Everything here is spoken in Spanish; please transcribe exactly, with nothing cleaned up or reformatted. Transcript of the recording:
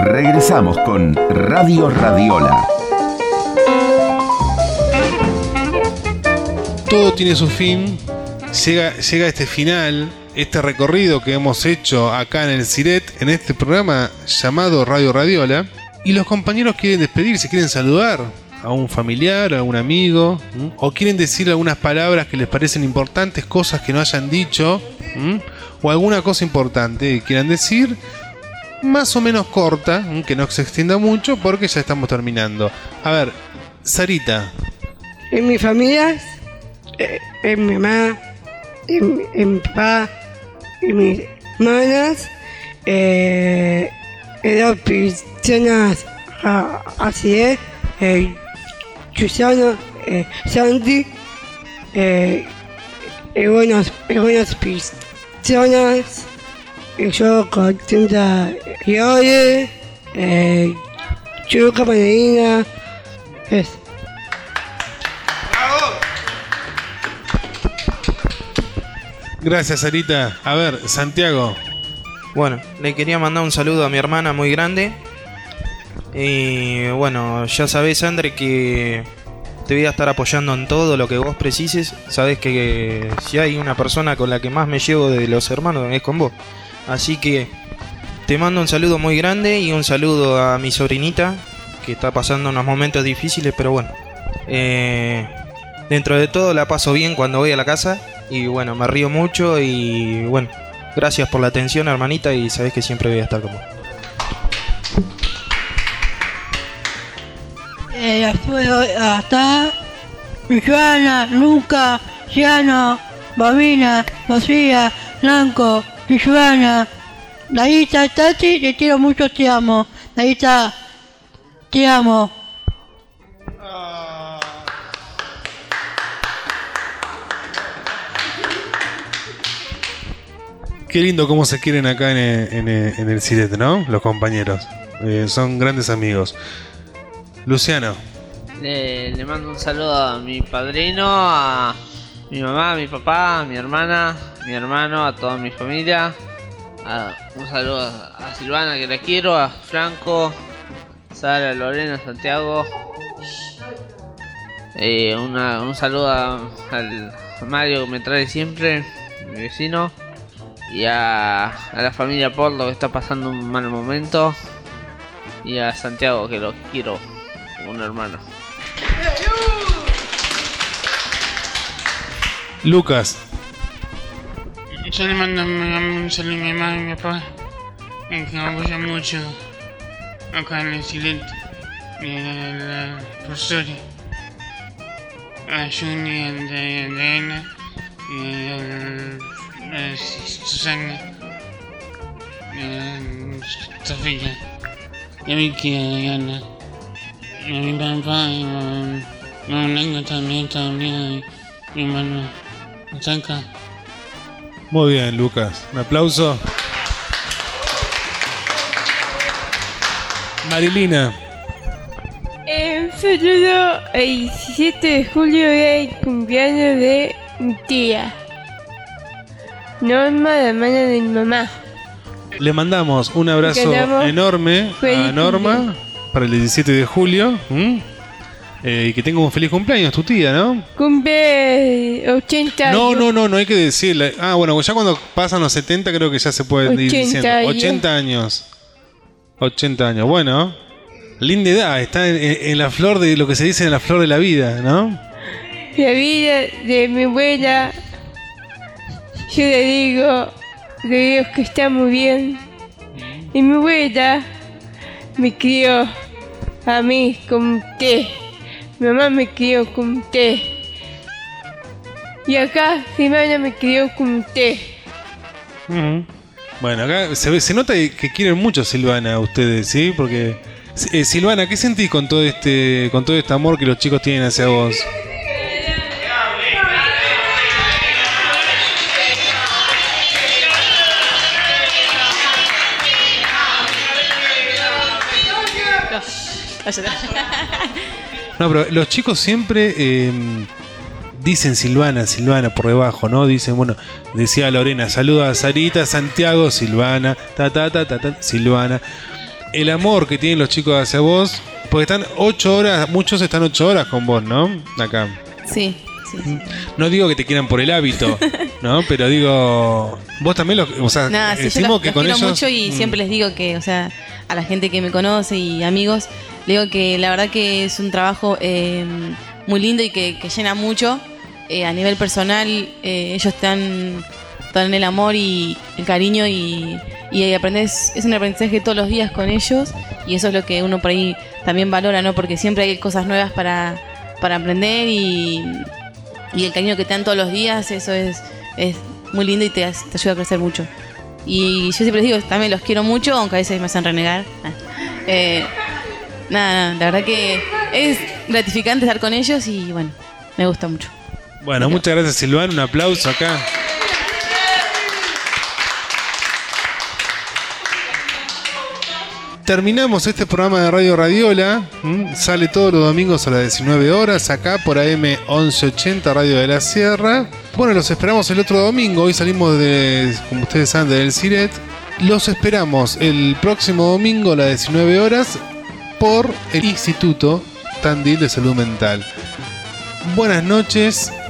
Regresamos con Radio Radiola. Todo tiene su fin. Llega, llega este final, este recorrido que hemos hecho acá en el Siret, en este programa llamado Radio Radiola. Y los compañeros quieren despedirse, quieren saludar a un familiar, a un amigo, ¿m? o quieren decir algunas palabras que les parecen importantes, cosas que no hayan dicho, ¿m? o alguna cosa importante que quieran decir, más o menos corta, ¿m? que no se extienda mucho porque ya estamos terminando. A ver, Sarita. En mi familia, eh, en mi mamá, en, en mi papá, en mis hermanas, eh, en las personas ah, así es, eh, Susana, eh, Sandy, eh, y buenas, y buenas personas, y yo contenta y hoy, eh, yo camarina, es. Gracias, Sarita. A ver, Santiago. Bueno, le quería mandar un saludo a mi hermana muy grande. Y bueno, ya sabés, André, que te voy a estar apoyando en todo lo que vos precises. Sabés que si hay una persona con la que más me llevo de los hermanos es con vos. Así que te mando un saludo muy grande y un saludo a mi sobrinita, que está pasando unos momentos difíciles, pero bueno. Eh, dentro de todo la paso bien cuando voy a la casa. Y bueno, me río mucho y bueno, gracias por la atención, hermanita, y sabés que siempre voy a estar con vos. Eh, hasta Joana, Luca, Giano, Bobina, Lucía, Blanco, Joana, Narita, Tati, te quiero mucho, te amo. Narita, te amo. Qué lindo cómo se quieren acá en el, en el, en el Siret, ¿no? Los compañeros. Eh, son grandes amigos. Luciano. Le, le mando un saludo a mi padrino, a mi mamá, a mi papá, a mi hermana, a mi hermano, a toda mi familia. A, un saludo a, a Silvana, que la quiero, a Franco, Sara, Lorena, Santiago. Eh, una, un saludo a, al a Mario, que me trae siempre, mi vecino. Y a, a la familia Porto, que está pasando un mal momento. Y a Santiago, que lo quiero como un hermano. Lucas. Yo le mando un saludo a mi mamá y a mi papá, que me apoyan mucho acá en el silencio. Y a la profesora, a Juni, a Diana y a Eh, Susana, eh, Sofía, y a Vicky, a Ana, y a mi papá, y a mi hermano también, también, y mi hermano, Sanka. Muy bien, Lucas. Un aplauso. Marilina. Eh, un saludo el diecisiete de julio, era el cumpleaños de mi tía Norma, la hermana de mi mamá. Le mandamos un abrazo Ganamos. enorme Feliz a Norma cumpleaños. para el diecisiete de julio. ¿Mm? Eh, y que tenga un feliz cumpleaños tu tía, ¿no? Cumple ochenta años. No, no, no, no hay que decirle. Ah, bueno, ya cuando pasan los setenta creo que ya se puede ir ochenta diciendo. años. ochenta años. ochenta años. Bueno, linda edad. Está en, en la flor de lo que se dice en la flor de la vida, ¿no? La vida de mi abuela, yo le digo, le digo que está muy bien. Y mi abuela me crió a mí con té. Mi mamá me crió con té. Y acá Silvana me crió con té. Uh-huh. Bueno, acá se, ve, se nota que quieren mucho a Silvana ustedes, ¿sí? Porque eh, Silvana, ¿qué sentís con todo este con todo este amor que los chicos tienen hacia vos? No, pero los chicos siempre eh, dicen Silvana, Silvana por debajo, ¿no? Dicen, bueno, decía Lorena, saluda a Sarita, Santiago, Silvana, ta ta ta ta, ta Silvana. el amor que tienen los chicos hacia vos, porque están ocho horas, muchos están ocho horas con vos, ¿no? Acá. Sí, sí, sí. No digo que te quieran por el hábito, ¿no? Pero digo, vos también lo, o sea, Nada, sí, yo decimos los, que los con quiero ellos mucho y mm, siempre les digo que, o sea, a la gente que me conoce y amigos, le digo que la verdad que es un trabajo eh, muy lindo y que, que llena mucho. Eh, a nivel personal, eh, ellos te dan, te dan el amor y el cariño y, y aprendes, es un aprendizaje todos los días con ellos y eso es lo que uno por ahí también valora, ¿no? Porque siempre hay cosas nuevas para, para aprender y, y el cariño que te dan todos los días, eso es, es muy lindo y te, te ayuda a crecer mucho. Y yo siempre les digo, también los quiero mucho, aunque a veces me hacen renegar. Eh, nada, nada, la verdad que es gratificante estar con ellos y bueno, me gusta mucho. Bueno, muchas gracias, Silvana. Un aplauso acá. Terminamos este programa de Radio Radiola. ¿m? Sale todos los domingos a las diecinueve horas acá por A M once ochenta Radio de la Sierra. Bueno, los esperamos el otro domingo. Hoy salimos de, como ustedes saben, del Siret. Los esperamos el próximo domingo a las diecinueve horas por el Instituto Tandil de Salud Mental. Buenas noches.